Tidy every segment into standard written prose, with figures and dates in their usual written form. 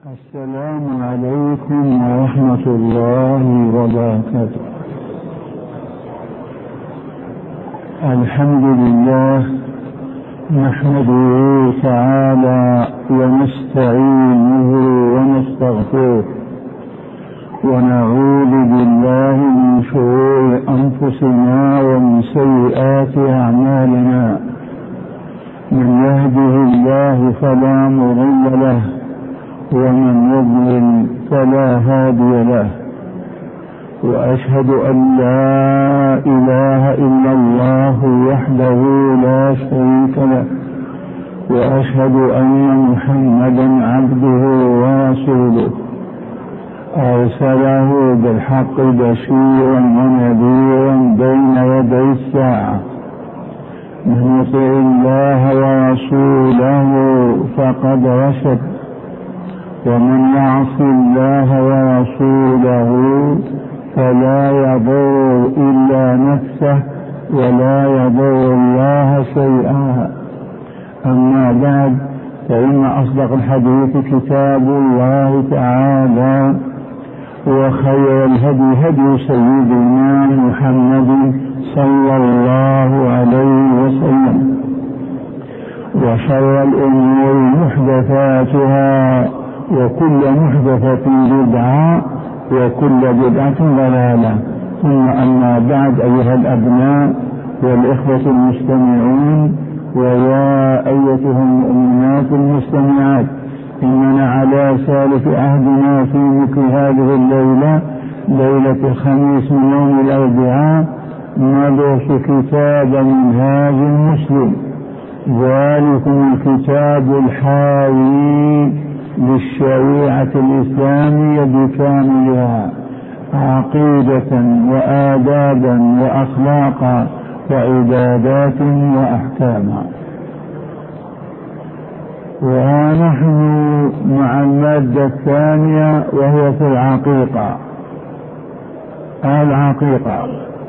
السلام عليكم ورحمة الله وبركاته. الحمد لله نحمده تعالى ونستعينه ونستغفره ونعوذ بالله من شرور أنفسنا ومن سيئات أعمالنا. من يهده الله فلا مضل له ومن يضلل فلا هادي له، وأشهد أن لا إله إلا الله وحده لا شريك له، وأشهد أن محمدا عبده ورسوله أرسله بالحق بشيرا ونذيرا بين يدي الساعة. من يطع الله ورسوله فقد رشد، ومن يعص الله ورسوله فلا يضر إلا نفسه ولا يضر الله شيئا. أما بعد، فإن أصدق الحديث كتاب الله تعالى، وخير الهدي هدي سيدنا محمد صلى الله عليه وسلم، وشر الأمور محدثاتها، وكل محدثة بدعة، وكل بدعة ضلالة. ثم أما بعد، أيها الأبناء والإخوة المستمعون، ويا أيتها المؤمنات المستمعات، إننا على سالف عهدنا في مثل هذه الليلة، ليلة الخميس من يوم الأربعاء، ندرس كتاب منهاج المسلم، ذلكم الكتاب الحاوي للشريعة الإسلامية بكاملها، عقيدة وآدابا وأخلاقا وعبادات وأحكاما. ونحن مع المادة الثانية، وهي في العقيقة. العقيقة،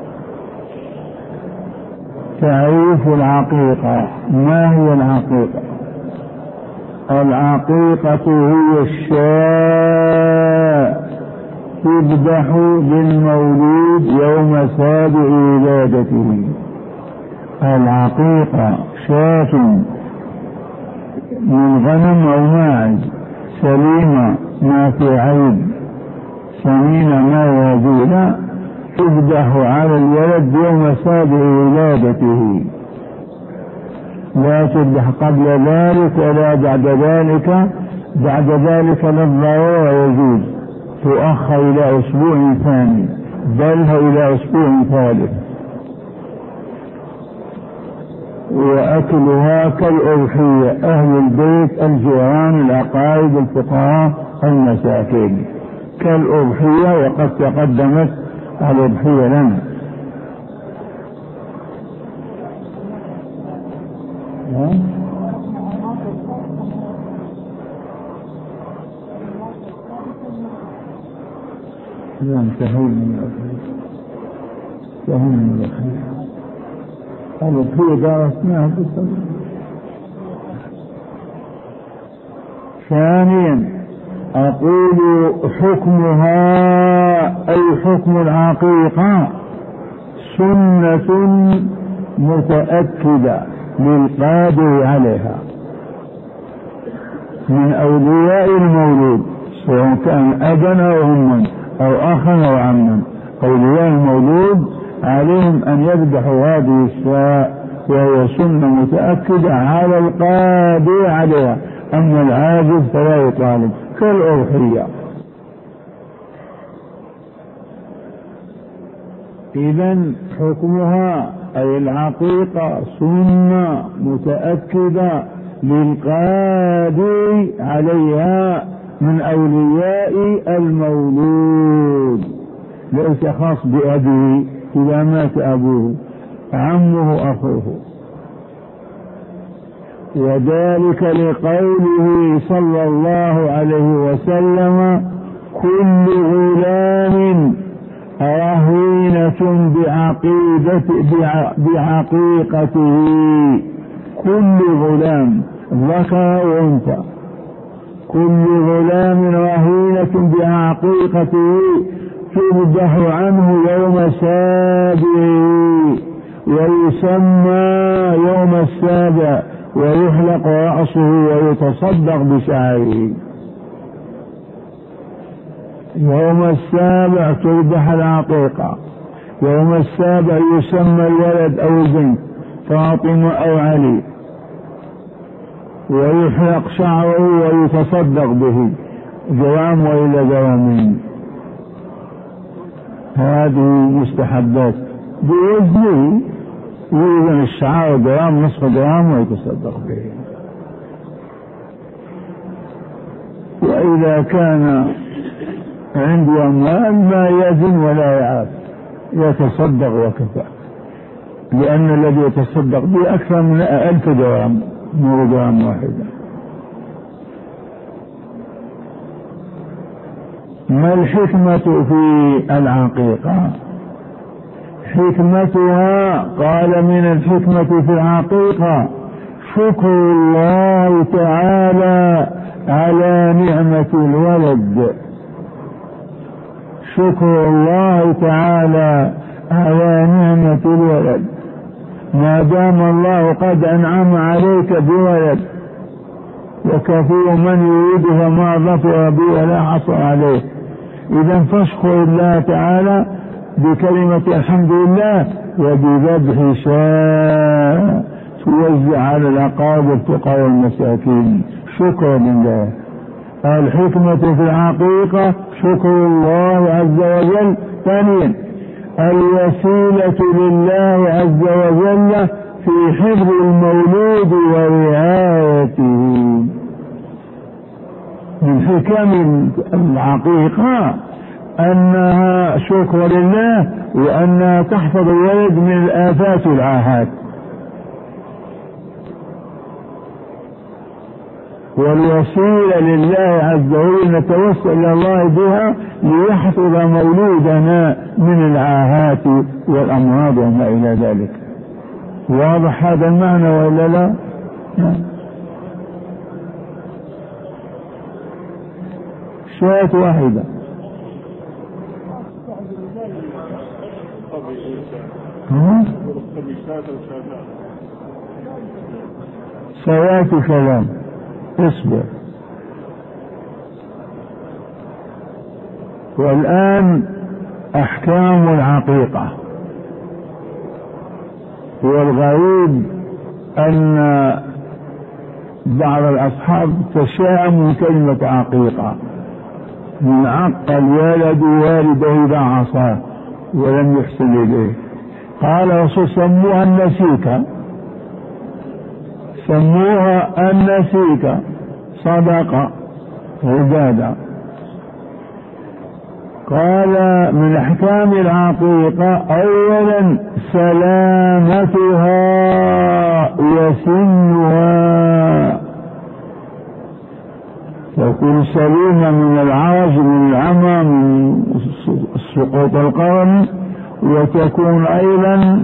تعريف العقيقة. ما هي العقيقة؟ العقيقة هي الشاة تذبح للمولود يوم سابع ولادته. العقيقة شاة من غنم أو ماعز سليمة ما في عيب، سمينة ما يزول، تذبح على الولد يوم سابع ولادته، لا تذبح قبل ذلك ولا بعد ذلك. بعد ذلك للضرورة يجوز، تؤخر إلى أسبوع ثاني، بل إلى أسبوع ثالث. وأكلها كالأضحية، أهل البيت، الجيران، الأقارب، الفقراء، المساكين، كالأضحية، وقد تقدمت الأضحية لنا. الأضحية درسناها. ثانيا، أقول حكمها أي حكم العقيقة سنة متأكدة للقادر عليها من أولياء المولود، سواء كان أبا أو أما أو أخا أو عما. أولياء المولود عليهم أن يذبحوا هذه الشاة، وهي سنة متأكدة على القادر عليها. أما العاجز فلا يطالب، كالأضحية. إذن حكمها أي العقيقة سنة متأكدة للقادر عليها من أولياء المولود، ليس خاص بأبيه إذا مات أبوه، عمه، أخوه. وذلك لقوله صلى الله عليه وسلم: كل غلام رهينة بعقيقته. كل غلام ذكر وأنثى، كل غلام رهينة بعقيقته تذبح عنه يوم سابعه ويسمى يوم السابع ويحلق رأسه ويتصدق بشعره. يوم السابع تذبح العقيقة، يوم السابع يسمى الولد أو البنت فاطمة أو علي ويحلق شعره ويتصدق به جرام وإلى جرامين. هذه مستحبات بوزنه، يوزن الشعر جرام نصف جرام ويتصدق به. وإذا كان عنده أموال ما يزن ولا يعاف يتصدق وكفى، لأن الذي يتصدق به أكثر من 1000 جرام مو جرام واحدة. ما الحكمة في العقيقة؟ حكمتها قال من الحكمة في العقيقة شكر الله تعالى على نعمة الولد، شكر الله تعالى على نعمة الولد. ما دام الله قد أنعم عليك بولد، وكثير من يريده ما ظفر به ولا حصل عليه، إذا فاشكر الله تعالى بكلمة الحمد لله وبذبح شاء توزع على الأقارب والفقراء والمساكين شكرا لله. الحكمة في العقيقة شكر الله عز وجل. ثانيا الوسيلة لله عز وجل في حفظ المولود ورعايته. من حكم العقيقة أنها شكر لله وأنها تحفظ الولد من الآفات والعاهات، والوسيلة لله عز وجل نتوسل إلى الله بها ليحفظ مولودنا من العاهات والأمراض وما إلى ذلك. واضح هذا المعنى ولا لا؟ شاة واحدة. سيأتي كلام، اصبر. والآن أحكام العقيقة. والغريب أن بعض الأصحاب تشاءم من كلمة عقيقة، من عق الولد والده بعصاه ولم يحسن إليه. قال الرسول سموها النسيكة، سموها النسيكة، صدقة عبادة. قال من أحكام العقيقة أولا سلامتها وسنها، تكون سليمة من العرج من العمى من سقوط القرن، وتكون أيضا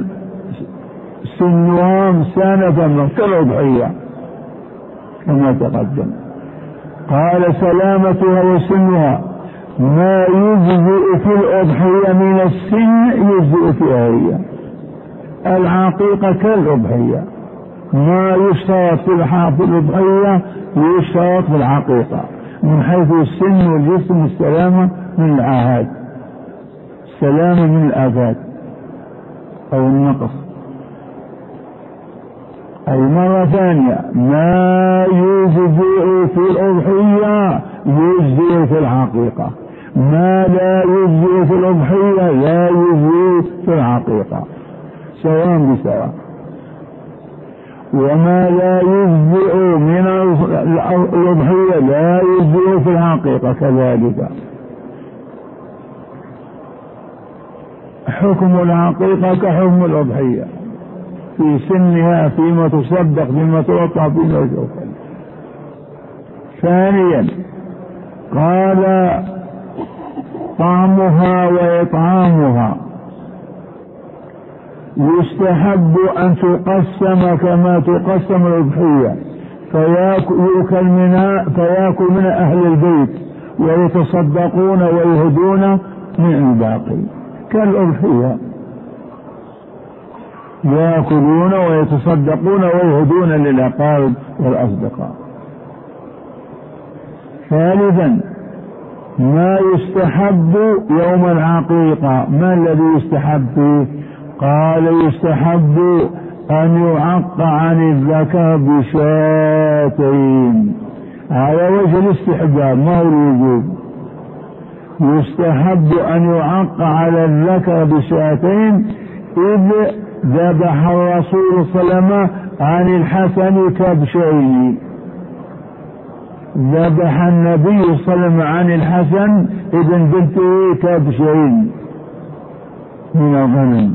سنها مسانة كالأضحية كما تقدم. قال سلامتها وسنها، ما يجزئ في الأضحية من السن يجزئ فيها هي. العقيقة كالأضحية، ما يشترط في الأضحية يشترط في العقيقة من حيث السن والجسم والسلامة من العاهات، السلامة من الآفات أو النقص. أي مرة ثانية ما يجزئ في الأضحية يجزئ في العقيقة، ما لا يجزئ في الأضحية لا يجزئ في العقيقة، سواء بسواء. وما لا يجزئ من الأضحية لا يجزئ في العقيقة كذلك. حكم العقيقة كحكم الأضحية في سنها، فيما تصدق، فيما توقع، فيما يوكل. ثانيا قال طعمها وإطعامها، يستحب أن تقسم كما تقسم الأضحية فيأكل منها أهل البيت ويتصدقون ويهدون من الباقي كالأضحية، يأكلون ويتصدقون ويهدون للأقارب والأصدقاء. ثالثا ما يستحب يوم العقيقة. ما الذي يستحب فيه؟ قال يستحب أن يعق عن الذكر بشاتين على وجه الاستحباب ما هو الوجوب. يستحب أن يعق على الذكر بشاتين إذ ذبح الرسول صلى الله عليه وسلم عن الحسن كبشين. ذبح النبي صلى الله عليه وسلم عن الحسن ابن بنته كبشين من الغنم.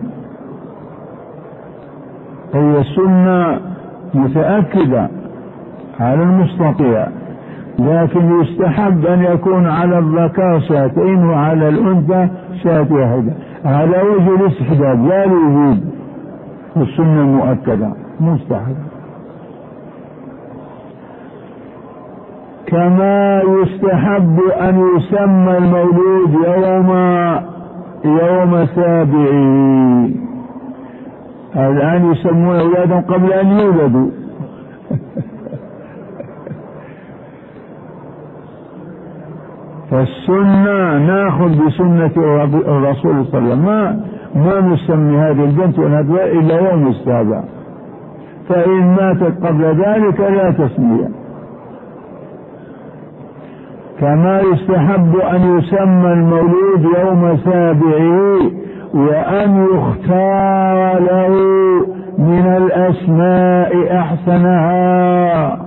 هي السنة متأكدة على المستطيع، لكن يستحب أن يكون على الذكر شاتين وعلى الأنثى شاة واحدة على وجه الاستحباب لا الوجوب. السنة مؤكدة مستحب. كما يستحب أن يسمى المولود يوم سابعه. الآن يسمون أولادهم قبل أن يولدوا فالسنة ناخذ بسنة الرسول صلى الله عليه وسلم، ما نسمي هذه البنت ونهدها إلا يوم السابع، فإن ماتت قبل ذلك لا تسمية. كما يستحب أن يسمى المولود يوم سابعه وأن يختار له من الأسماء أحسنها،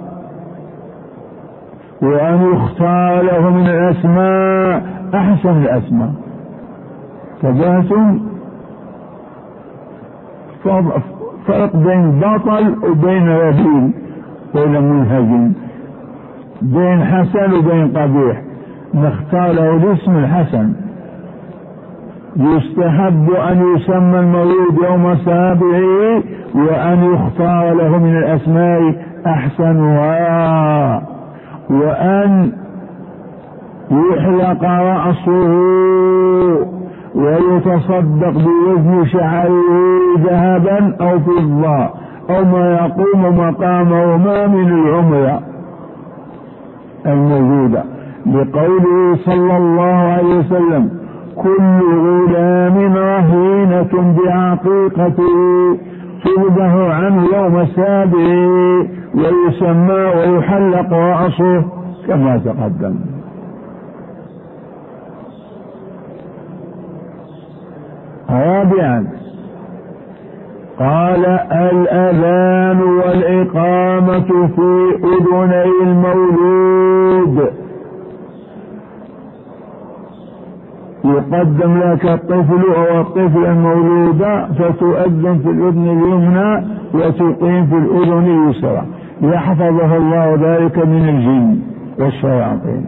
وأن يختار له من الأسماء أحسن الأسماء. تبهتم فرق بين بطل وبين رذيل، بين منهزم، بين حسن وبين قبيح، نختار له الاسم الحسن. يستحب أن يسمى المولود يوم سابعه وأن يختار له من الأسماء أحسنها، وأن يحلق رأسه ويتصدق بوزن شعره ذهبا أو فضة أو ما يقوم مقامهما من العمرة الموجودة، لقوله صلى الله عليه وسلم: كل غلام رهينة بعقيقته تذبح عنه يوم سابعه ويسمى ويحلق رأسه كما تقدم. رابعا قال: الأذان والإقامة في أذني المولود. يقدم لك الطفل أو الطفل المولود فتؤذن في الأذن اليمنى وتقيم في الأذن اليسرى، يحفظه الله ذلك من الجن والشياطين.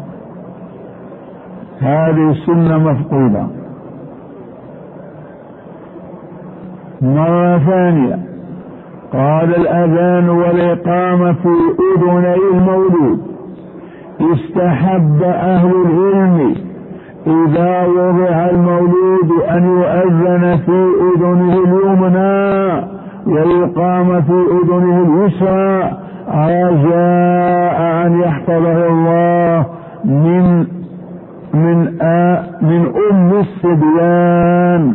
هذه السنة مفقودة. مرة ثانية قال: الأذان والإقامة في أذني المولود. استحب أهل العلم إذا وضع المولود أن يؤذن في أذنه اليمنى ويقام في أذنه اليسرى رجاء أن يحفظه الله من أم الصبيان،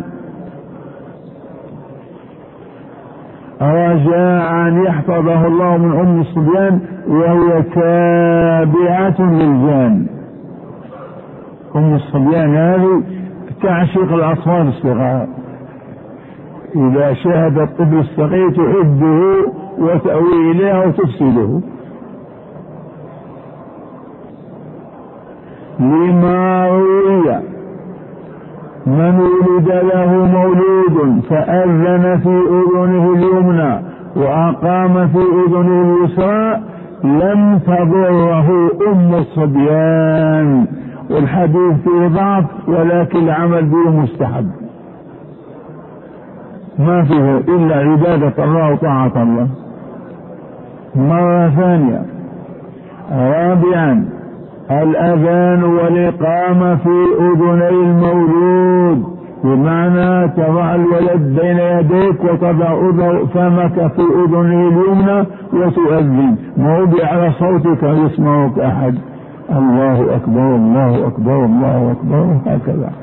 رجاء أن يحفظه الله من أم الصبيان وهي تابعة للجان. أم الصبيان هذه تعشق الأطفال الصغار، إذا شاهد الطفل الصغير تحبه وتأوي إليه وتفسده. لما روي: من ولد له مولود فأذن في أذنه اليمنى وأقام في أذنه اليسرى لم تضره أم الصبيان. والحديث فيه ضعف ولكن العمل به مستحب، ما فيه إلا عبادة الله وطاعة الله. مرة ثانية. رابعا الأذان والإقامة في أذني المولود، بمعنى تضع الولد بين يديك وتضع فمك في أذنه اليمنى وتؤذن، مو على صوتك يسمعك أحد، الله أكبر الله أكبر الله أكبر هكذا.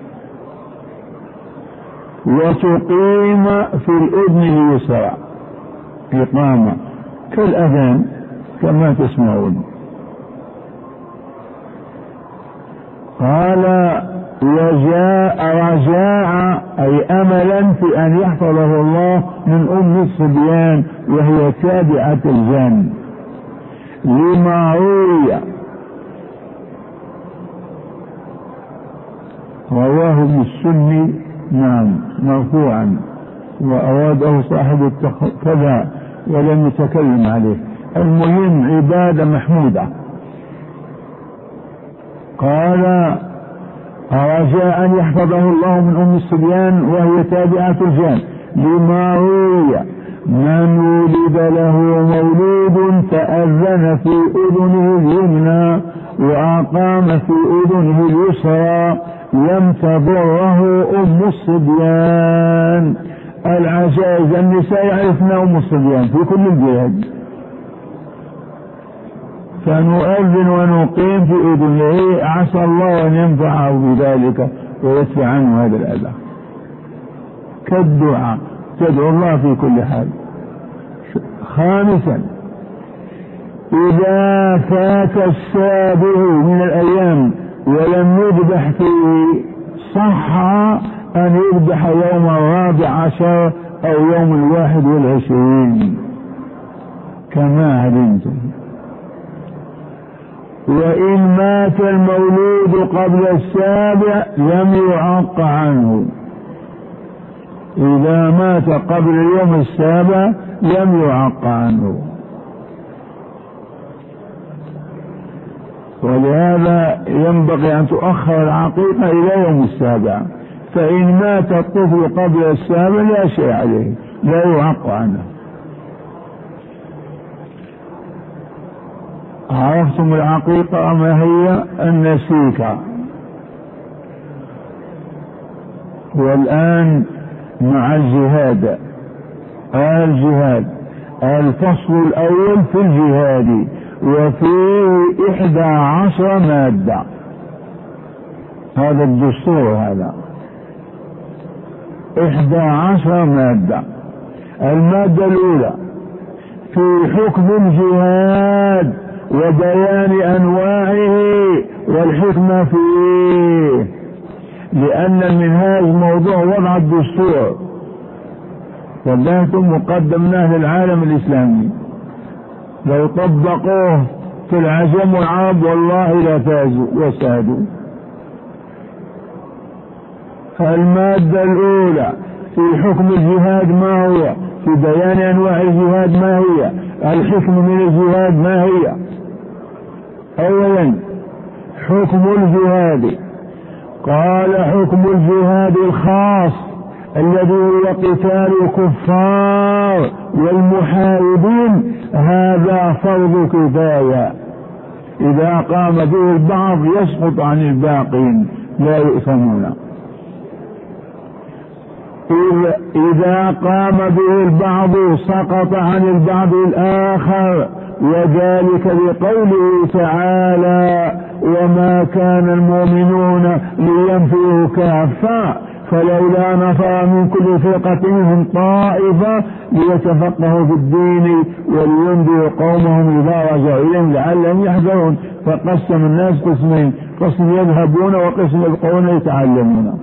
وتقيم في الأذن اليسرى إقامة كالأذان كما تسمعون. قال رجاء أي أملا في أن يحفظه الله من أم الصبيان وهي تابعة الجن، لما روي رواه ابن السني نعم مرفوعا، وأراده صاحب كذا ولم يتكلم عليه. المهم عبادة محمودة. قال رجاء أن يحفظه الله من أم الصبيان وهي تابعة الجن، لما روي من ولد له مولود فأذن في أذنه اليمنى وأقام في أذنه اليسرى لم تضره أم الصبيان. العجائز النساء يعرفن أم الصبيان في كل البلاد، فنؤذن ونقيم في أذنه، عسى الله أن ينفعه بذلك ويدفع عنه هذا الأذى، كالدعاء تدعو الله في كل حال. خامسا إذا فات السابع من الأيام ولم يذبح فيه صح أن يذبح يوم 14 أو يوم 21 كما علمتم. وإن مات المولود قبل السابع لم يعق عنه، إذا مات قبل اليوم السابع لم يعق عنه. ولهذا ينبغي أن تؤخر العقيقة إلى يوم السابع، فإن مات الطفل قبل السابع لا شيء عليه، لا يعق عنه. عرفتم العقيقة ما هي؟ النسيكة. والآن مع الجهاد. الفصل الأول في الجهاد، وفيه 11 مادة، هذا الدستور، هذا 11 مادة. المادة الأولى في حكم الجهاد وبيان أنواعه والحكمة فيه، لأن المنهاج موضوع وضع الدستور، وذاته مقدمناه للعالم الإسلامي، لو طبقوه في العجم والعرب والله لا فازوا وسادوا. المادة الأولى في حكم الجهاد ما هو، في بيان أنواع الجهاد ما هي، الحكم من الجهاد ما هي. أولا حكم الجهاد، قال حكم الجهاد الخاص الذي هو قتال الكفار والمحاربين، هذا فرض كفاية، إذا قام به البعض يسقط عن الباقين لا يؤثمون. إذا قام به البعض سقط عن البعض الآخر، وذلك لقوله تعالى وما كان المؤمنون لينفروا كافة فلولا نفر من كل فرقة منهم طائفة ليتفقهوا في الدين ولينذروا قومهم إذا رجعوا إليهم لعلهم يحذرون. فقسم الناس قسمين، قسم يذهبون وقسم يبقون يتعلمون.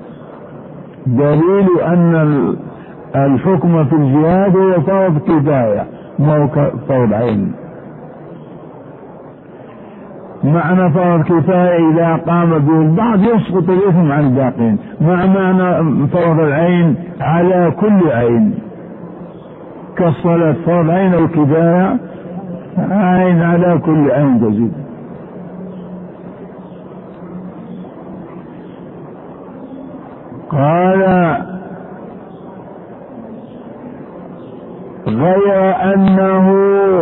دليل أن الحكم في الجهاد هو فرض كفاية مو فرض عين. معنى فرض كفاية إذا قام به البعض يسقط الإثم عن الباقين، مع معنى فرض العين على كل عين، كالصلاة فرض عين أو كفاية، عين على كل عين تزيد. قال غير أنه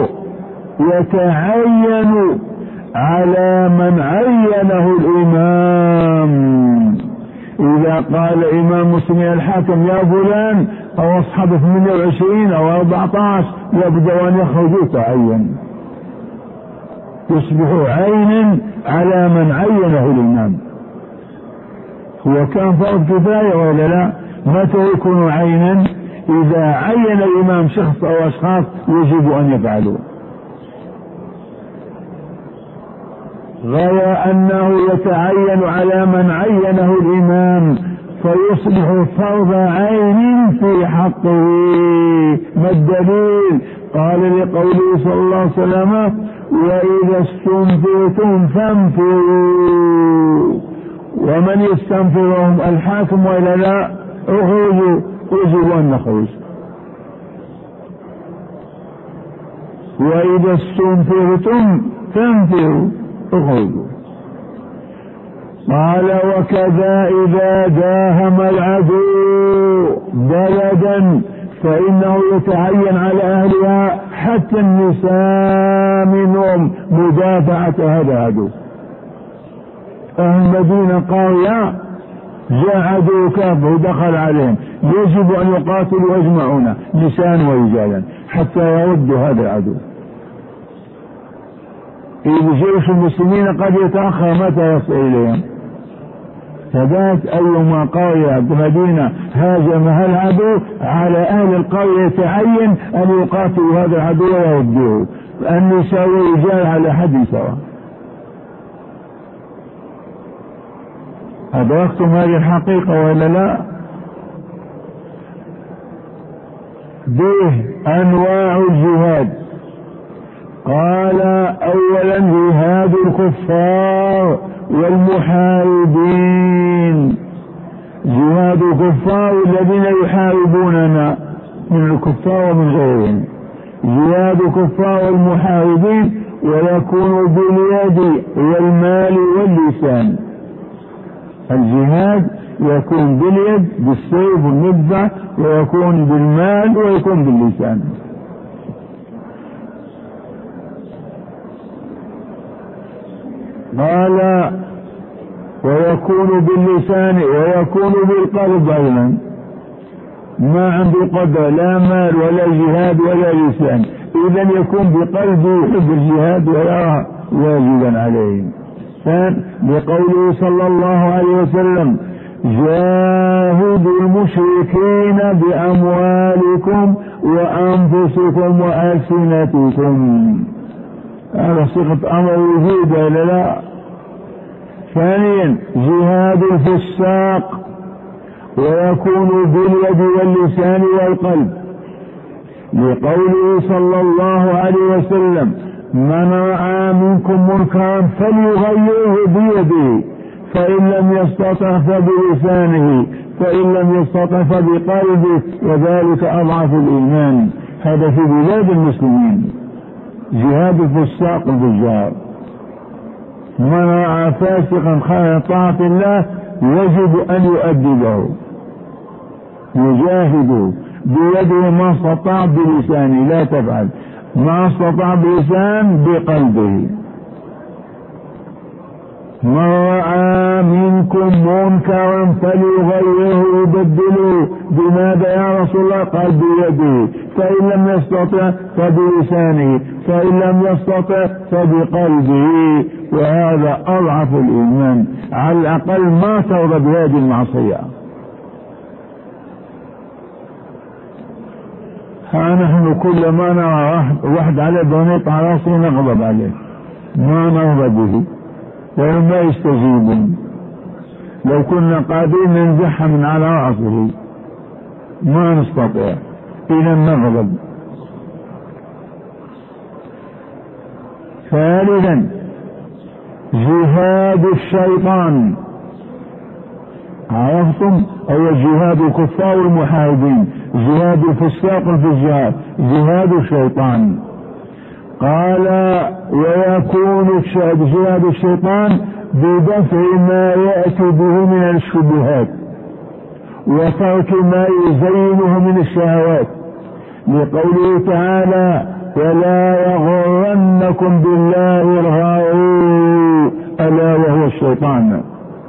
يتعين على من عينه الإمام. إذا قال إمام مسلم الحاكم يا فلان أو أصحاب 28 أو 14 يبدأ أن يخرجوا تعين، يصبح عينا على من عينه الإمام. هو كان فرض كفاية ولا لا؟ متى يكون عينا؟ إذا عين الإمام شخص أو أشخاص يجب أن يفعلوا. غير أنه يتعين على من عينه الإمام فيصبح فرض عين في حقه. ما الدليل؟ قال لقوله صلى الله عليه وسلم وإذا استنفرتم فانفروا، ومن يستنفرهم الحاكم وإلا لا اخرجوا، يجب أن نخرج. وإذا استنفرتم فانفروا اخرجوا. قال وكذا إذا داهم العدو بلدا فإنه يتعين على أهلها حتى النساء منهم مدافعة هذا العدو. أهل المدينة قرية جاء عدو كافر ودخل عليهم، يجب أن يقاتلوا أجمعون نساء ورجالا حتى يردوا هذا العدو. إذا جيش المسلمين قد يتأخر متى يصل إليهم، فذات أيما قرية بمدينة هاجمها العدو على أهل القرية يتعين أن يقاتلوا هذا العدو ويردوه، النساء والرجال على حد سواء. أدركتم هذه الحقيقة ولا لا؟ به أنواع الجهاد. قال أولا جهاد الكفار والمحاربين، جهاد الكفار الذين يحاربوننا من الكفار ومن غيرهم، جهاد الكفار والمحاربين، ويكون باليد والمال واللسان. الجهاد يكون باليد بالسيف والمدفع، ويكون بالمال، ويكون باللسان. قال ويكون باللسان ويكون بالقلب أيضا، ما عنده قدر لا مال ولا جهاد ولا لسان، إذا يكون بقلبه يحب الجهاد ويرى واجبا عليه. لقوله صلى الله عليه وسلم جاهدوا المشركين بأموالكم وأنفسكم وألسنتكم. هذا صيغة أمر وجود ولا لا؟ ثانيا جهاد الفساق، ويكون باليد واللسان والقلب، لقوله صلى الله عليه وسلم من رأى منكم منكرا فليغيره بيده، فإن لم يستطع فبلسانه، فإن لم يستطع فبقلبه، وذلك أضعف الإيمان. هذا في بلاد المسلمين جهاد الفساق والفجار. من رأى فاسقا خارج طاعة الله يجب أن يؤدبه، يجاهده بيده ما استطاع، بلسانه لا تفعل، ما استطاع بلسان بقلبه. من رأى منكم منكرا فليغيره يبدله، بماذا يا رسول الله؟ قال بيده، فإن لم يستطع فبلسانه، فإن لم يستطع فبقلبه، وهذا أضعف الإيمان. على الأقل ما ترضى بهذه المعصية. ها نحن كل ما نرى واحد على بنيط على راسه نغضب عليه، ما نرضى به وما يستجيبون. لو كنا قادرين ننزحها من على راسه ما نستطيع، إذا نغضب. ثالثا جهاد الشيطان. عرفتم؟ هو جهاد الكفار والمحاربين، جهاد الفساق والفجار، جهاد الشيطان. قال ويكون جهاد الشيطان بدفع ما يأتي به من الشبهات وترك ما يزينه من الشهوات، لقوله تعالى ولا يغرنكم بالله الغرور ألا وهو الشيطان.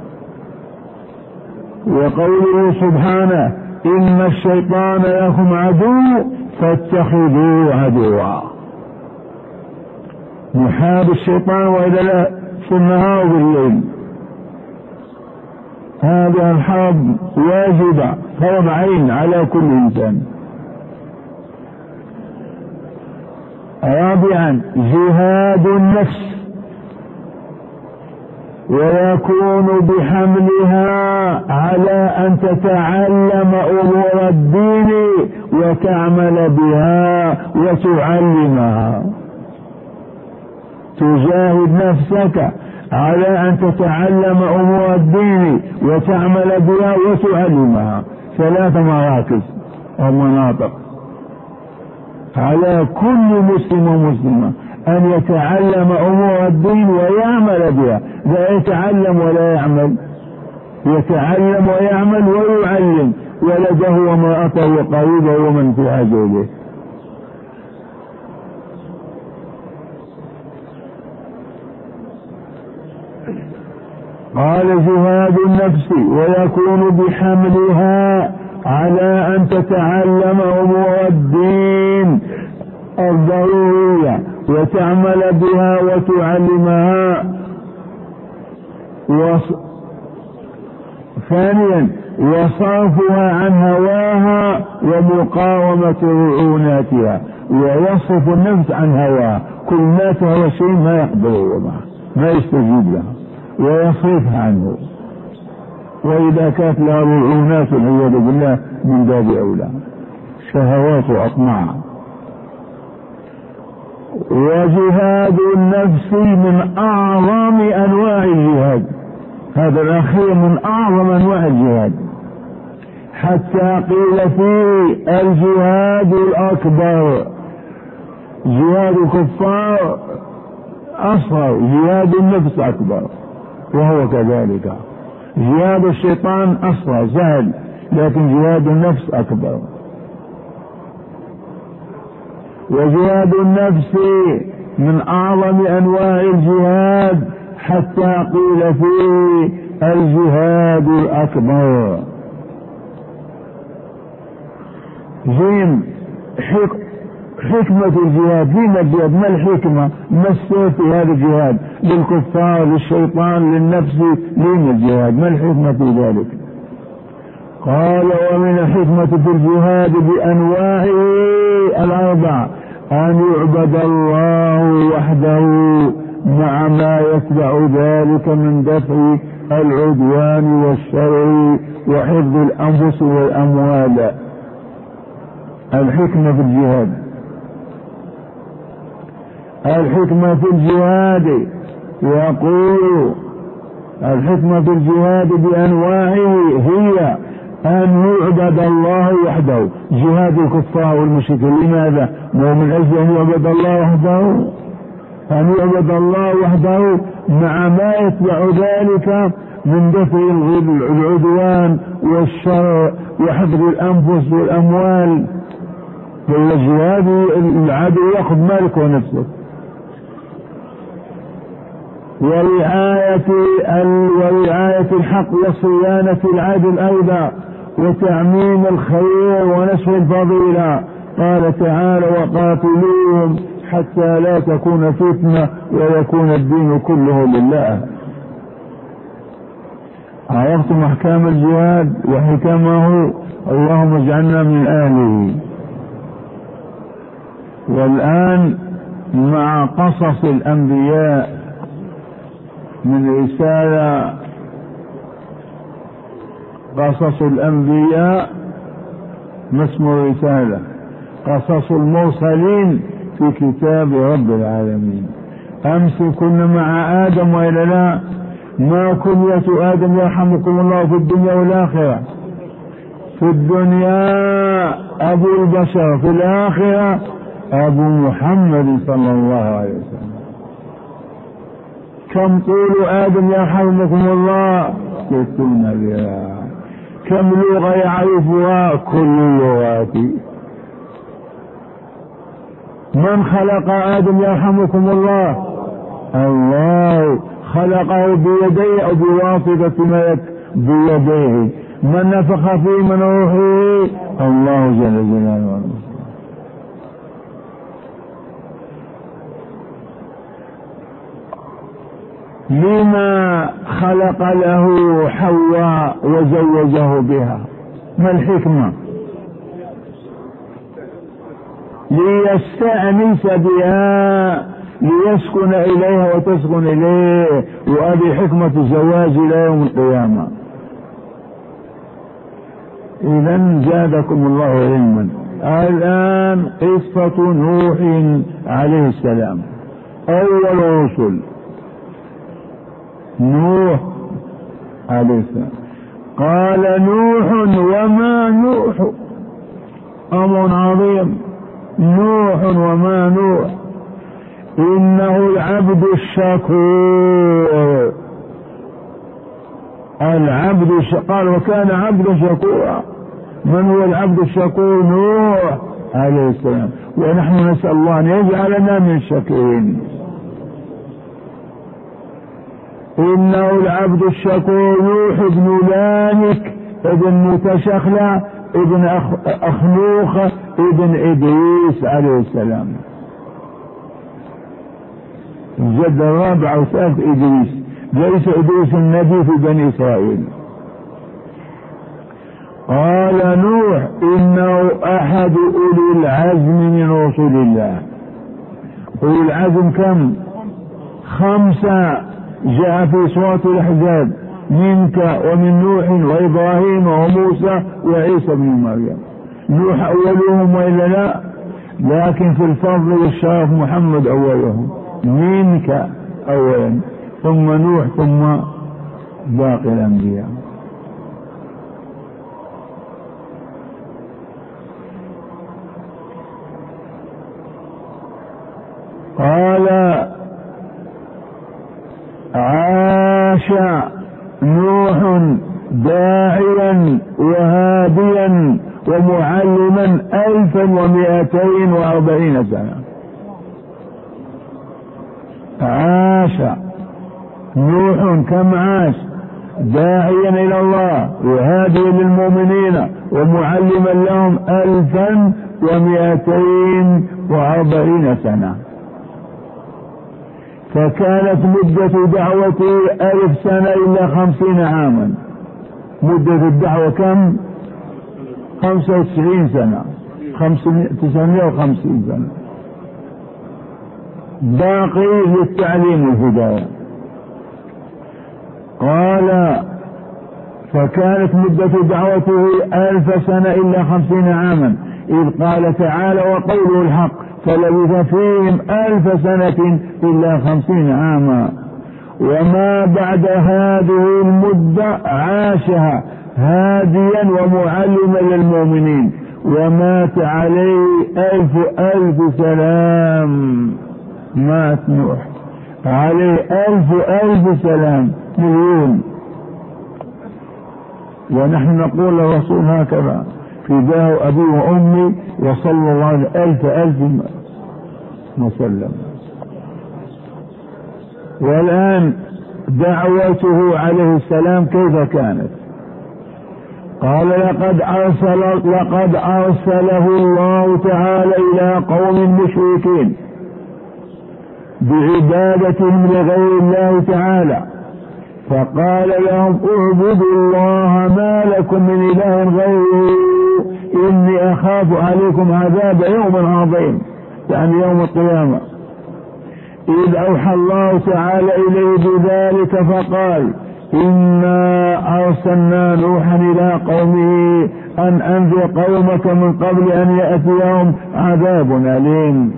وقوله سبحانه إن الشيطان لكم عدو فاتخذوه عدوا. نحارب الشيطان وإذا لا في النهار والليل. هذه الحرب واجبة فرض عين على كل إنسان. رابعا جهاد النفس، ويكون بحملها على أن تتعلم أمور الدين وتعمل بها وتعلمها. تجاهد نفسك على أن تتعلم أمور الدين وتعمل بها وتعلمها. 3 مراكز أو مناطق على كل مسلم ومسلمة أن يتعلم أمور الدين ويعمل بها. لا يتعلم ولا يعمل، يتعلم ويعمل ويعلم ولده وامرأته وقريبه ومن في حاجة إليه. قال جهاد النفس ويكون بحملها على أن تتعلم أمور الدين الضرورية وتعمل بها وتعلمها. ثانيا وصرفها عن هواها ومقاومة رعوناتها، ويصرف النفس عن هواها. كل ما تهوى شيء ما يقبله ما يستجيب لها ويصرفها عنه، وإذا كانت لها رعونات والعياذ بالله من باب أولى شهوات وأطماع. وجهاد النفس من أعظم أنواع الجهاد، هذا الأخير من أعظم أنواع الجهاد، حتى قيل فيه الجهاد الأكبر. جهاد الكفار أصغر، جهاد النفس أكبر، وهو كذلك. جهاد الشيطان أصغر سهل، لكن جهاد النفس أكبر. وجهاد النفس من أعظم أنواع الجهاد حتى قيل فيه الجهاد الأكبر. جيم حكمة الجهاد. لما الجهاد؟ ما الحكمة؟ ما السيف في هذا الجهاد؟ للكفار، للشيطان، للنفس. لما الجهاد؟ ما الحكمة في ذلك؟ قال ومن الحكمة في الجهاد بأنواعه 4 أن يعبد الله وحده مع ما يتبع ذلك من دفع العدوان والشر وحفظ الأنفس والأموال. الحكمة في الجهاد، الحكمة في الجهاد يقول الحكمة في الجهاد بأنواعه هي أن يعبد الله وحده. جهاد الكفار والمشركين لماذا؟ من أجل أن يعبد الله وحده، أن يعبد الله وحده مع ما يتبع ذلك من دفع العدوان والشر وحفظ الأنفس والأموال. والجهاد العدو يأخذ مالك ونفسه. ورعاية الحق وصيانة العدل أيضا، وتعميم الخير ونشر الفضيلة. قال تعالى وقاتلوهم حتى لا تكون فتنة ويكون الدين كله لله. عرفتم أحكام الجهاد وحكمه، اللهم اجعلنا من أهله. والآن مع قصص الأنبياء من رسالة قصص الأنبياء، ما اسم الرسالة؟ قصص المرسلين في كتاب رب العالمين. أمس كنا مع آدم وإلى لا؟ ما كنية آدم يرحمكم الله في الدنيا والآخرة؟ في الدنيا أبو البشر، في الآخرة أبو محمد صلى الله عليه وسلم. كم طول آدم يرحمكم الله؟ 60 ذراعا. كم لغة يعرفها؟ كل اللغات. من خلق آدم يرحمكم الله؟ الله خلقه بيديه أو بواسطة ملك بيديه. من نفخ فيه من روحه؟ الله جل جلاله. لما خلق له حواء وزوجه بها؟ ما الحكمة؟ ليستأنس بها، ليسكن إليها وتسكن إليه، وهذه حكمة الزواج إلى يوم القيامة. إذن زادكم الله علما. الآن قصة نوح عليه السلام، أول رسل نوح عليه السلام. قال نوح وما نوح، أمر عظيم. نوح وما نوح إنه العبد الشكور. العبد قال وكان عبدا شكورا. من هو العبد الشكور؟ نوح عليه السلام. ونحن نسأل الله أن يجعلنا من الشاكرين. إنه العبد الشكور نوح بن لامك ابن متشخلة ابن أخنوخ ابن إدريس عليه السلام، الجد الرابع وثالث إدريس، ليس إدريس النبي في بني إسرائيل. قال نوح إنه أحد أولي العزم من رسل الله. أولي العزم كم؟ 5 جاء في سورة الأحزاب: منك ومن نوح وإبراهيم وموسى وعيسى بن مريم. نوح أولهم وإلا لا؟ لكن في الفضل والشرف محمد أولهم. منك أولا، ثم نوح، ثم باقي الأنبياء. قال عاش نوح داعيا وهاديا ومعلما 1240 سنة. عاش نوح كم عاش؟ داعيا إلى الله وهاديا للمؤمنين ومعلما لهم 1240 سنة. فكانت مدة دعوته 1000 سنة إلا 50 عاما. مدة الدعوة كم؟ 95 سنة، 950 سنة. باقي للتعليم والهداية. قال فكانت مدة دعوته 1000 سنة إلا 50 عاما، إذ قال تعالى وقوله الحق: فلبث فيهم 1000 سنة إلا 50 عاما. وما بعد هذه المدة عاشها هاديا ومعلما للمؤمنين، ومات عليه 1000 سلام. مات نوح عليه 1000 سلام، مليون. ونحن نقول للرسول هكذا: فداه أبي وأمي وصلى الله عليه 1000 وسلم. والآن دعوته عليه السلام كيف كانت؟ قال لقد أرسله الله تعالى إلى قوم مشركين بعبادتهم لغير الله تعالى، فقال لهم: اعبدوا الله ما لكم من إله غيره إني أخاف عليكم عذاب يوم عظيم، يعني يوم القيامة. إذ أوحى الله تعالى إليه بذلك فقال: إنا أرسلنا نوحا إلى قومه أن أنذر قومك من قبل أن يأتيهم عذاب أليم.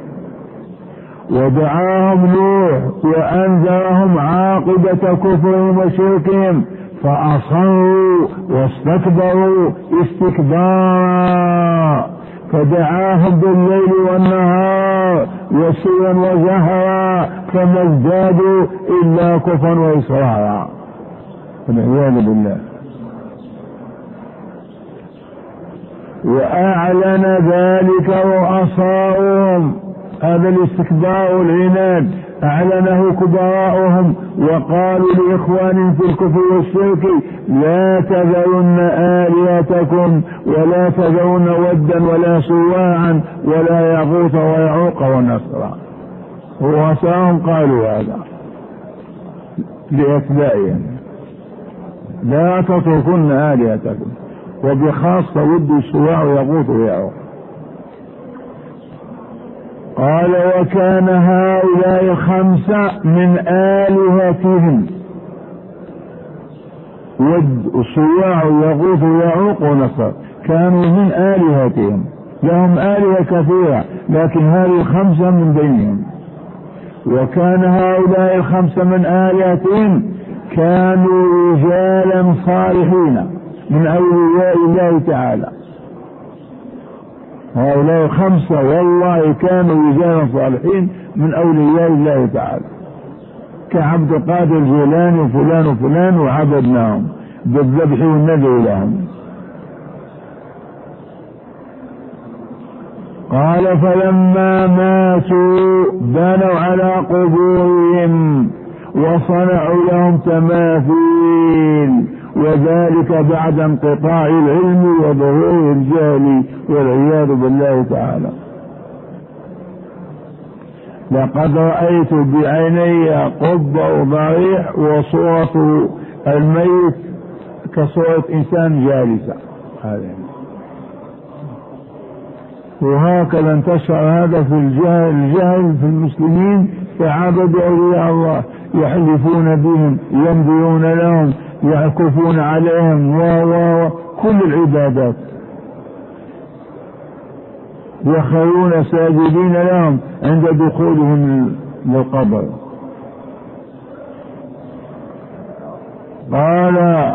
ودعاهم نوح وأنذرهم عاقبة كفرهم وشركهم، فأصروا واستكبروا استكبارا، فدعاهم بالليل والنهار وسرا وجهرا، فما ازدادوا إلا كفرا وإصرارا، والعياذ بالله. وأعلن ذلك رؤساؤهم هذا الاستكبار والعناد أعلنه كبراؤهم وقالوا لإخوانهم في الكفر والشرك لا تذرن آلهتكم ولا تذرن ودا ولا سواعا ولا يغوث ويعوق ونسرا. ورؤساهم قالوا هذا لأتباعهم لا تتركن آلهتكم، وبخاصة ود السواع ويغوث ويعوق. قال وكان هؤلاء الخمسة من آلهتهم، ود السواع ويغوث ويعوق ونسر كانوا من آلهتهم، لهم آلهة كثيرة لكن هذه الخمسة من بينهم. وكان هؤلاء الخمسة من آلهتهم كانوا رجالا صالحين من أولياء الله تعالى. هؤلاء الخمسة والله كانوا رجالا صالحين من أولياء الله تعالى، كعبد القادر الجيلاني وفلان وفلان، وعبدناهم بالذبح والنذر لهم. قال فلما ماتوا بنوا على قبورهم وصنعوا لهم تماثيل، وذلك بعد انقطاع العلم وظهور الجهل والعياذ بالله تعالى. لقد رأيت بعيني قبة ضريح وصورة الميت كصورة إنسان جالسة، وهكذا انتشر هذا في الجهل في المسلمين، فعبدوا أولياء الله يحلفون بهم ينذرون لهم يعكفون عليهم وكل العبادات، يخرون ساجدين لهم عند دخولهم للقبر. قال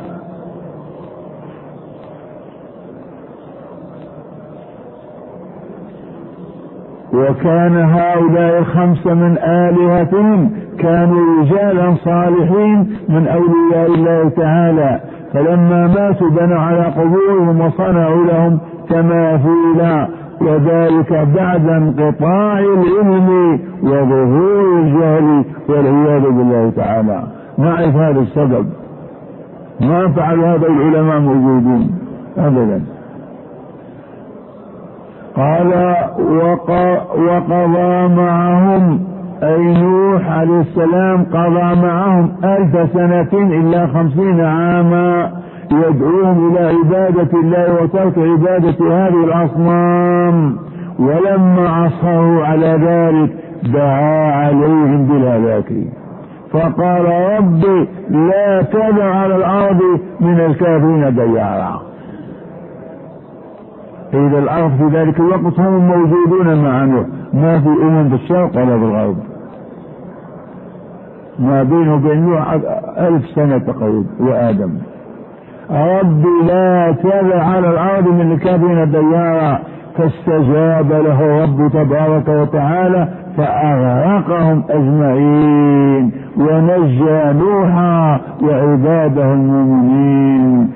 وكان هؤلاء الخمسة من آلهتهم كانوا رجالا صالحين من أولياء الله تعالى، فلما ماتوا بنوا على قبورهم وصنعوا لهم تماثيل، وذلك بعد انقطاع العلم وظهور الجهل والعياذ بالله تعالى. نعرف هذا السبب، ما فعل هذا العلماء موجودون أبدا. قال وقضى معهم أي نوح عليه السلام قضى معهم 1000 سنة إلا 50 عاما يدعوهم إلى عبادة الله وترك عبادة هذه الأصنام، ولما أصروا على ذلك دعا عليهم بالهلاك فقال ربي لا تدع على الأرض من الكافرين ديارا. إذا الأرض في ذلك الوقت هم موجودون مع نوح، ما في أمم بالشرق ولا بالغرب، ما بينه وبين نوح 1000 سنة تقريبا وآدم. ربي لا تدع على الأرض من الكافرين ديارا، فاستجاب له رب تبارك وتعالى فأغرقهم أجمعين ونجى نوحا وعباده المؤمنين.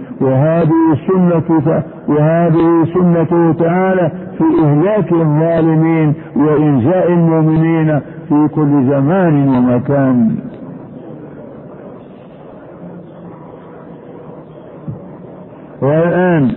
وهذه سنته تعالى في إهلاك الظالمين وإنجاء المؤمنين في كل زمان ومكان. والآن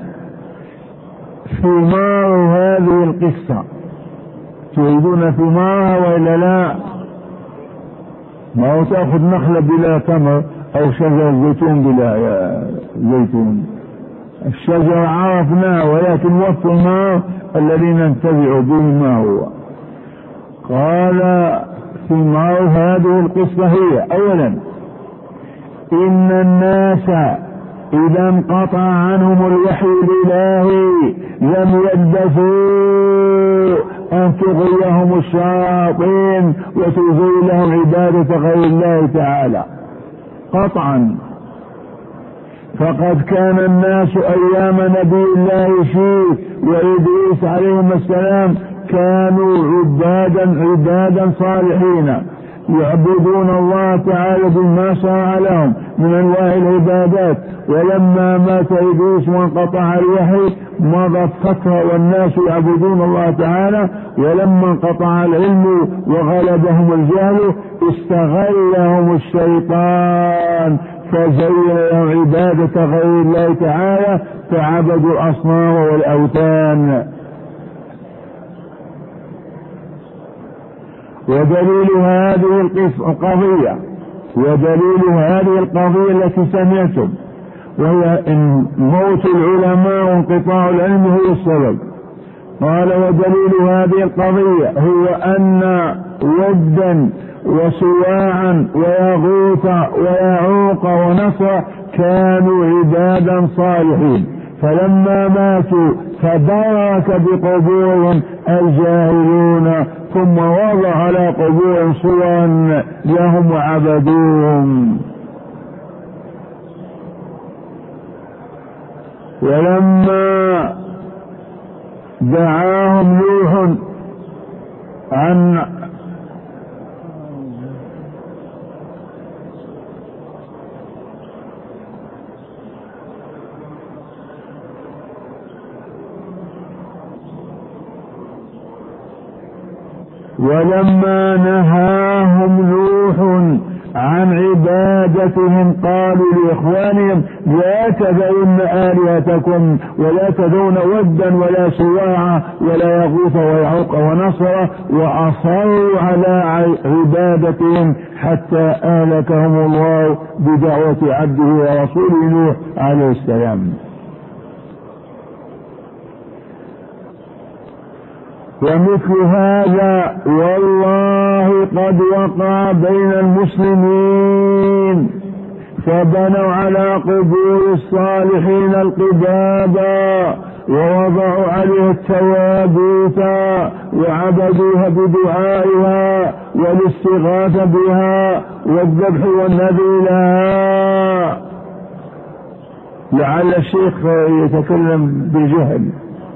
ثمار هذه القصة، تريدون ثمارها وإلا لا؟ ما هو تأخذ نخلة بلا تمر أو شجر زيتون بلا زيتون. الشجرة عرفناه ولكن وصف الماء الذي ننتفع به ما هو. قال ثمار هذه القصة هي أولا إن الناس إذا انقطع عنهم الوحي الإلهي لم يلبثوا أن تغويهم الشياطين وتزيل لهم عبادة غير الله تعالى قطعا. فقد كان الناس أيام نبي الله شيخ وإدريس عليهم السلام كانوا عبادا صالحين يعبدون الله تعالى بما شرع لهم من أنواع العبادات. ولما مات إدريس وانقطع الوحي مضت فترة والناس يعبدون الله تعالى، ولما انقطع العلم وغلبهم الجهل استغلهم الشيطان فزين لهم عبادة غير الله تعالى فعبدوا الأصنام والأوثان. ودليل هذه القضية التي سمعتم وهي إن موت العلماء وانقطاع العلم هو السبب. قال ودليل هذه القضية هو أن ودا وسواعا ويغوث ويعوق ونصر كانوا عبادا صالحين، فلما ماتوا فبارك بقبورهم الجاهلون ثم وضع على قبور صورا لهم وعبدوهم. ولما دعاهم نوح ولما نهاهم نوح عن عبادتهم قالوا لإخوانهم لا تذرون آلهتكم ولا تذرون ودا ولا سواعا ولا يغوث ويعوق ونصر، وأصروا على عبادتهم حتى أهلكهم الله بدعوة عبده ورسوله نوح عليه السلام. ومثل هذا والله قد وقع بين المسلمين فبنوا على قبور الصالحين القبابا ووضعوا عليها التوابيت وعبدوها بدعائها والاستغاثة بها والذبح والنذر لها. لعل الشيخ يتكلم بجهل،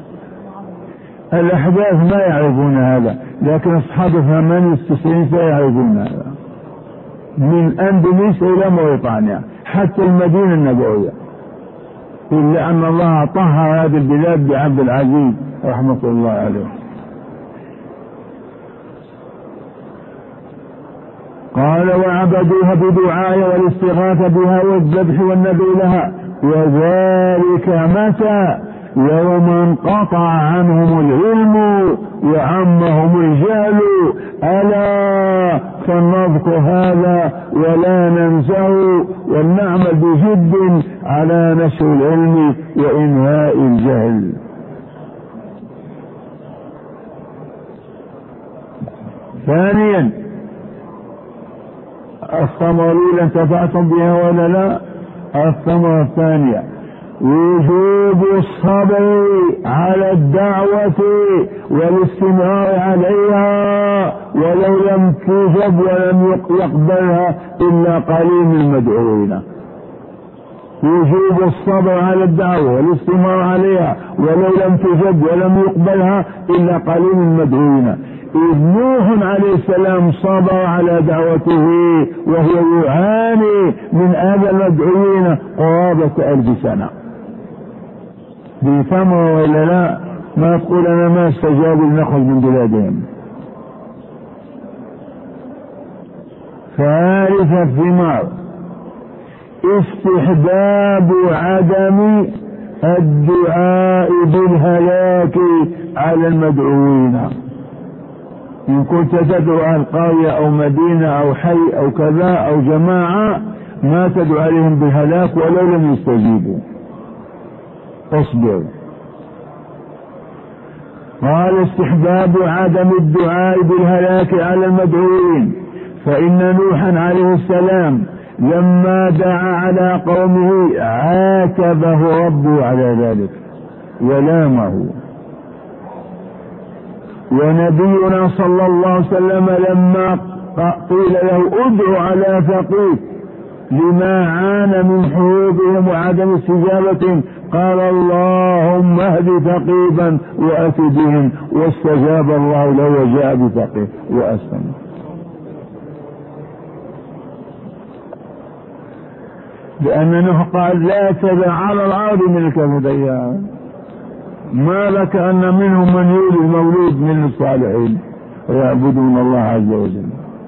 الأحداث ما يعرفون هذا، لكن أصحاب 98 سيعرفون هذا من أندونيسيا إلى موريتانيا حتى المدينة النبوية، إلا أن الله طهر هذه البلاد بعبد العزيز رحمة الله عليه. قال وعبدوها بدعائها والاستغاثة بها والذبح والنذر لها، وذلك متى يوم انقطع عنهم العلم وعمهم الجهل. ألا فلنذكر هذا ولا ننسه ولنعمل بجد على نشر العلم وإنهاء الجهل. ثانيا الثمرة الأولى انتفعتم بها ولا لا؟ الثمرة الثانية وجوب الصبر على الدعوة والاستمرار عليها ولو لم تجب ولم يقبلها إلا قليل من المدعوين. وجوب الصبر على الدعوة والاستمرار عليها ولو لم تجب ولم يقبلها إلا قليل من المدعوين. إذ نوح عليه السلام صبر على دعوته وهو يعاني من أذى المدعوين قرابة 1000 سنة. دي ثمرة ولا لا؟ ما تقول أنا ما استجابوا لنخرج من بلادهم. ثالث الثمار استحباب عدم الدعاء بالهلاك على المدعوين. إن كنت تدعو عن قرية أو مدينة أو حي أو كذا أو جماعة ما تدعو عليهم بالهلاك ولو لم يستجيبوا، اصبر. قال استحباب عدم الدعاء بالهلاك على المدعوين، فإن نوحا عليه السلام لما دعا على قومه عاتبه ربه على ذلك ولامه. ونبينا صلى الله عليه وسلم لما قيل له ادع على ثقيف لما عانى من حروبهم وعدم استجابتهم قال اللهم اهد ثقيفا وأت بهم، واستجاب الله له وجاء بثقيف وأسلم. لأن نوح قال لا تدع على الأرض من الكافرين. ما لك أن منهم من يولد مولود من الصالحين ويعبدون الله عز وجل.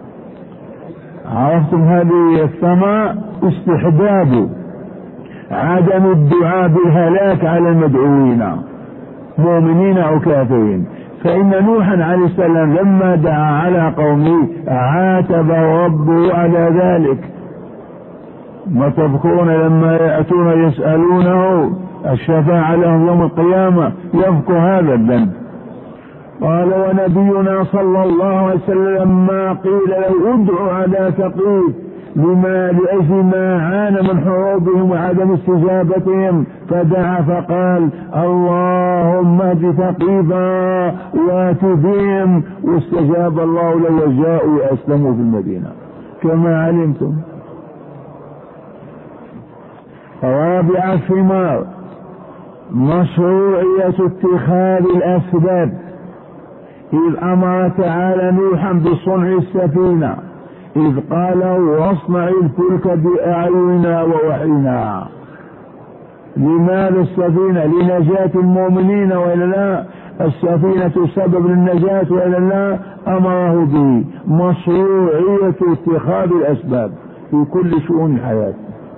عرفتم هذه الثمرة؟ استحباب عدم الدعاء بالهلاك على المدعوين مؤمنين أو كافرين. فإن نوحا عليه السلام لما دعا على قومه عاتب ربه على ذلك. ما تذكرون لما يأتون يسألونه الشفاعة لهم يوم القيامة يذكر هذا الذنب. قال ونبينا صلى الله عليه وسلم لما قيل له ادع على ثقيف لأجل ما عانى من حروبهم وعدم استجابتهم فدعا فقال اللهم اهد ثقيفا وات بهم، واستجاب الله له وجاءوا واسلموا في المدينة كما علمتم. رابع الثمار مشروعية اتخاذ الأسباب، إذ أمر تعالى نوحا بصنع السفينة إذ قال واصنع الفلك بأعيننا ووحينا. لماذا السفينة؟ لنجاة المؤمنين وإلا لا؟ السفينة سبب للنجاة وإلا لا؟ أمره به. مشروعية اتخاذ الأسباب في كل شؤون الحياة.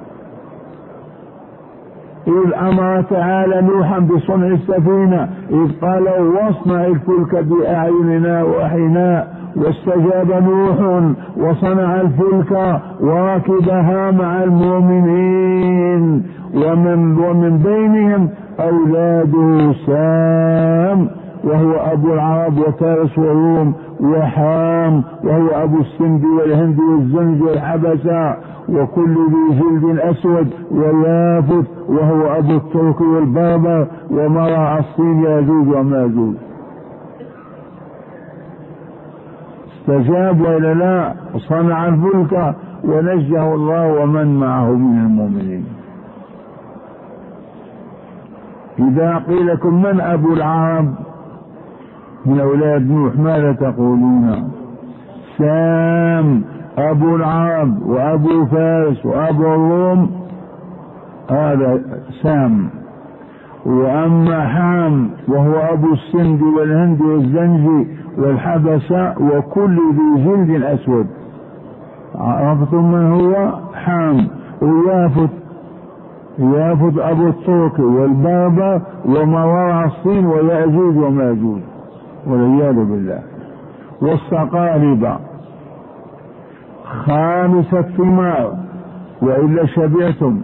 إذ أمر تعالى نوحا بصنع السفينة إذ قال واصنع الفلك بأعيننا ووحينا، واستجاب نوح وصنع الفلك وركبها مع المؤمنين ومن بينهم أولاده سام وهو أبو العرب وفارس والروم، وحام وهو أبو السند والهند والزنج والحبشة، وكل ذي جلد أسود، ويافت وهو أبو الترك والبربر، ومرى الصين ياجوج وماجوج. استجاب وإلا لا؟ صنع الفلك ونجاه الله ومن معه من المؤمنين. إذا قيل لكم من أبو العرب من أولاد نوح ماذا تقولون؟ سام أبو العرب وأبو فارس وأبو الروم، هذا سام. وأما حام وهو أبو السند والهند والزنج والحبشة وكل ذي جلد أسود. عرفتم من هو؟ حام. ويافت أبو الترك والبربر ومرى الصين ويأجوج وماجوج والعياذ بالله. والصقالبة. خامس الثمار وإلا شبعتم.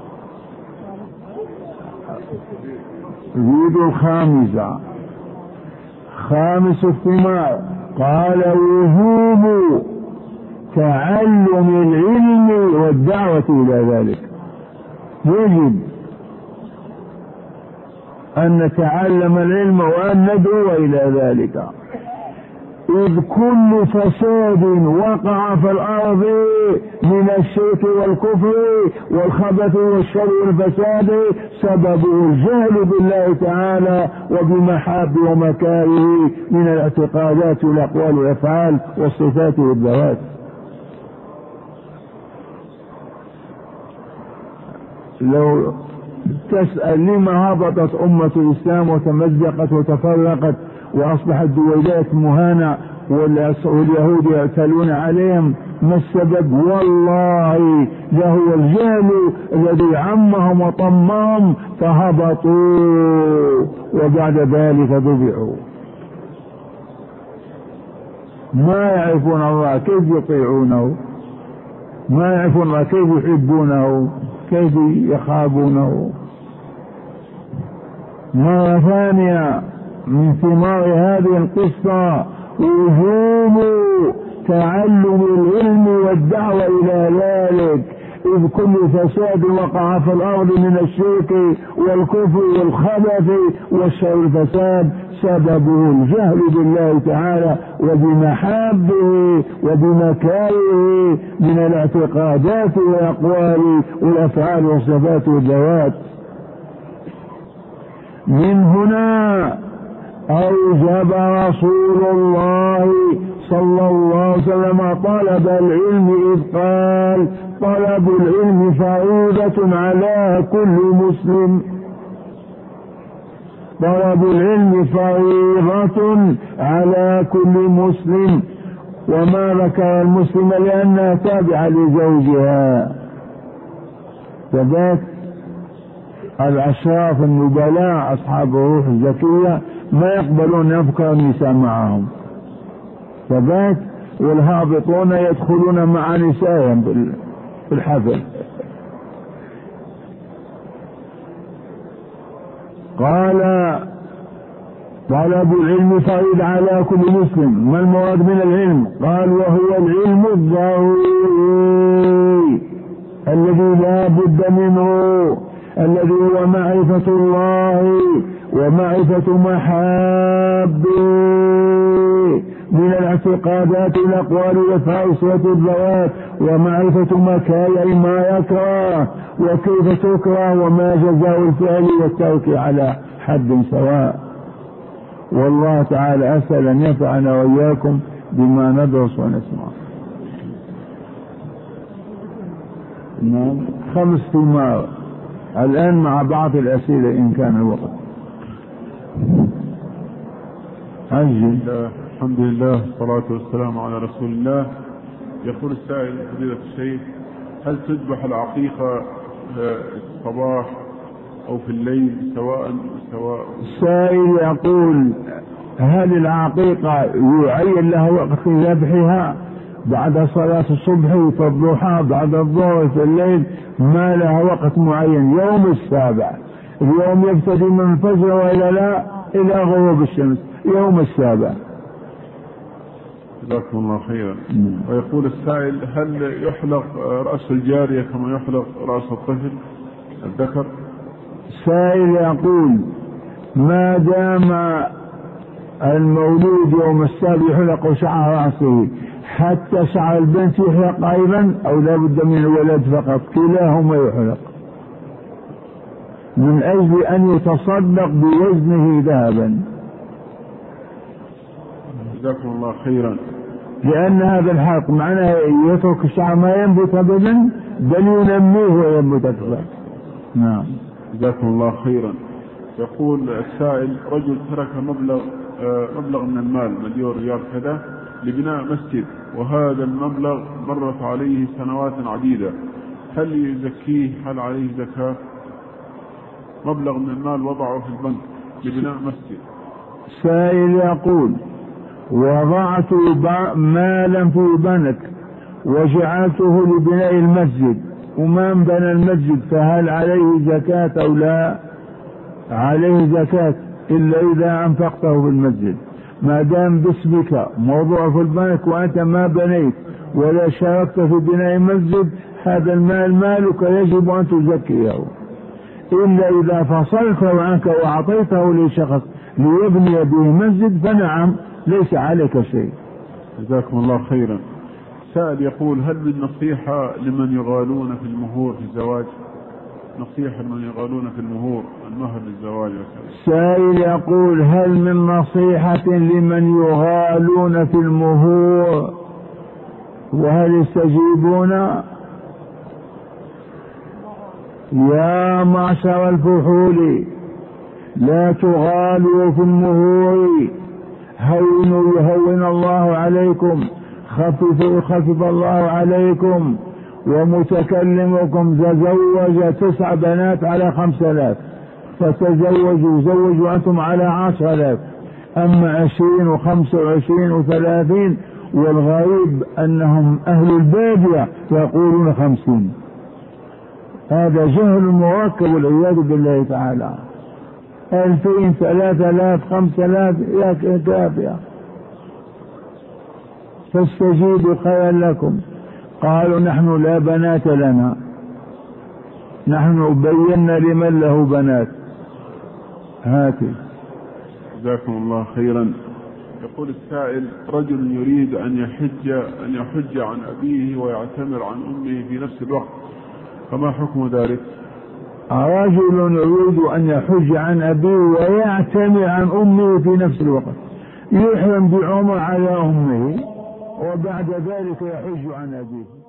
زيدوا الخامسة. خامس الثمار قال وجوب تعلم العلم والدعوة إلى ذلك. يجب أن نتعلم العلم وأن ندعو إلى ذلك، إذ كل فساد وقع في الأرض من الشرك والكفر والخبث والشر والفساد سببه الجهل بالله تعالى وبمحاب ومكاره من الاعتقادات والأقوال والأفعال والصفات والذوات. لو تسأل لما هبطت أمة الإسلام وتمزقت وتفرقت وأصبحت دويلات مهانة واليهود يعتلون عليهم، ما السبب؟ والله لهو الجهل الذي عمهم وطمهم فهبطوا وبعد ذلك ذبحوا. ما يعرفون الله كيف يطيعونه، ما يعرفون الله كيف يحبونه، كيف يخافونه. مرة ثانية من ثمار هذه القصة وجوب تعلم العلم والدعوة إلى ذلك، إذ كل فساد وقع في الأرض من الشرك والكفر والخبث والشر والفساد سببه الجهل بالله تعالى وبمحابه وبمكاره من الاعتقادات والأقوال والأفعال والصفات والذوات. من هنا أوجب رسول الله صلى الله عليه وسلم طلب العلم، إذ قال طلب العلم فريضة فريضة على كل مسلم. طلب العلم فريضة على كل مسلم، وما ذكر المسلم لأنها تابعة لزوجها. فذاك الأشراف النبلاء أصحاب الروح الزكية ما يقبلون يذكر النساء معهم، فذاك والهابطون يدخلون مع نسائهم في الحفل. قال طلب العلم فريضة على كل مسلم. ما المراد من العلم؟ قال وهو العلم الضروري الذي لا بد منه، الذي هو معرفة الله ومعرفة محابه من الاعتقادات والأقوال والفرائض والذوات، ومعرفة مكايا ما يكره وكيف تكره وما جزاء الفعل والترك على حد سواء. والله تعالى أسأل أن ينفعنا وإياكم بما ندرس ونسمع. نعم 5 ثمار الآن مع بعض الأسئلة إن كان الوقت. عجل. الحمد لله والصلاة والسلام على رسول الله. يقول السائل فضيلة الشيخ: هل تذبح العقيقة الصباح أو في الليل سواء؟ السائل يقول: هل العقيقة يعين لها وقت في ذبحها بعد صلاة الصبح في الضحى بعد الظهر في الليل؟ ما لها وقت معين. يوم السابع، اليوم يبتدي من الفجر وإلى لا إلى غروب الشمس، يوم السابع. جزاكم الله خيرا. ويقول السائل: هل يحلق رأس الجارية كما يحلق رأس الطفل الذكر؟ السائل يقول: ما دام المولود يوم السابع يحلق شعر رأسه، حتى شعر البنت يحلق أيضا أو لا بد من الولد فقط؟ كلاهما يحلق من أجل أن يتصدق بوزنه ذهبا. جزاكم الله خيرا. لأن هذا الحلق معناه يترك الشعر ما ينبت أبدا، بل ينميه وينبت أكثر. نعم. جزاكم الله خيرا. يقول السائل: رجل ترك مبلغ من المال 1,000,000 ريال كذا لبناء مسجد، وهذا المبلغ مرت عليه سنوات عديدة، هل يزكيه؟ هل عليه زكاة؟ مبلغ من المال وضعه في البنك لبناء مسجد. السائل يقول: وضعت مالا في بنك وجعلته لبناء المسجد وما بنى المسجد، فهل عليه زكاة أو لا؟ عليه زكاة إلا إذا أنفقته في المسجد. ما دام باسمك موضوع في البنك وأنت ما بنيت ولا شاركت في بناء المسجد، هذا المال مالك يجب أن تزكيه، إلا إذا فصلته عنك وأعطيته لشخص ليبني به مسجد فنعم ليس عليك شيء. جزاكم الله خيرا. سائل يقول: هل من نصيحة لمن يغالون في المهور في الزواج؟ نصيحة لمن يغالون في المهور المهر للزواج. سائل يقول: هل من نصيحة لمن يغالون في المهور وهل يستجيبون؟ يا معشر الفحول لا تغالوا في المهور، هونوا يهون الله عليكم، خففوا يخفف الله عليكم. ومتكلمكم تزوج 9 بنات على 5000، فتزوجوا زوجوا أنتم على 10,000، أما 20 و25 و30. والغريب أنهم أهل البادية يقولون 50. هذا جهل مركب والعياذ بالله تعالى. 2000 3000 5000 يا كافية. فاستجيبوا خيرا لكم. قالوا: نحن لا بنات لنا، نحن بينا لمن له بنات. هاتي. جزاكم الله خيرا. يقول السائل: رجل يريد أن يحج عن أبيه ويعتمر عن أمه في نفس الوقت، فما حكم ذلك؟ رجل يريد أن يحج عن أبيه ويعتمر عن أمه في نفس الوقت، يحرم بعمر على أمه وبعد ذلك يحج عن أبيه.